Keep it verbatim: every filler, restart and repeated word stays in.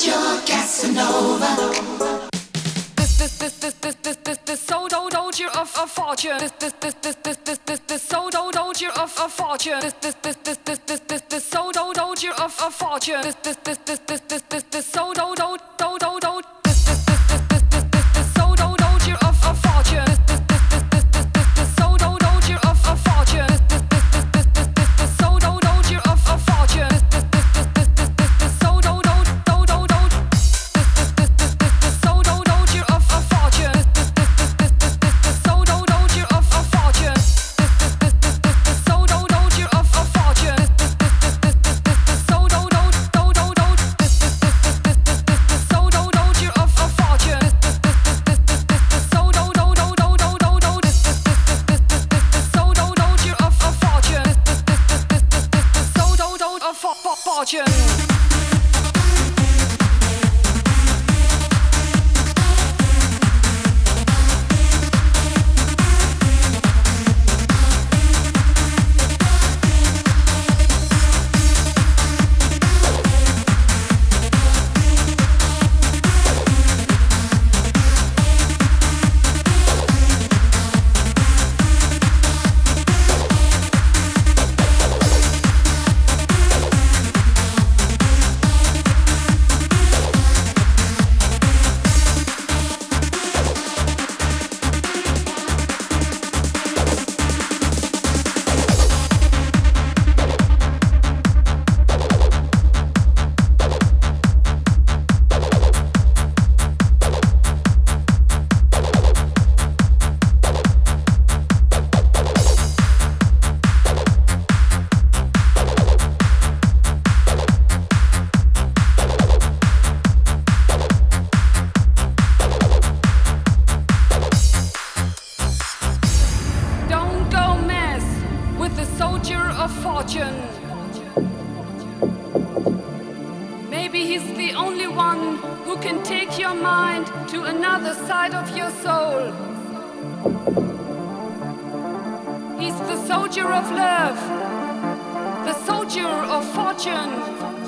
you're Casanova. This this this this this this this this so do soldier of a fortune. This this this this this this this this so do soldier of a fortune. This this this this this this this this so do soldier of a fortune. This this this this this this this this so do do do do do. This this this this this this this this so do soldier of a fortune. This this this this this this this this so do soldier of a fortune. This this this this this this this this so do soldier of a fortune. This this this this this this this this so do do do do do. This this this this this this so do soldier of a fortune. This this this this this this this this so do soldier of a fortune. This this this this this this so do soldier of a fortune. This this this this this this this this so do do do do do. This this this this this this this this so do soldier of a fortune. This this this this this this this this so do do do do do do do. This this this this this this this this so do soldier of a fortune. This this this this this this this this so do do of fortune. Don't go mess with the soldier of fortune. Maybe he's the only one who can take your mind to another side of your soul. He's the soldier of love, the soldier of fortune.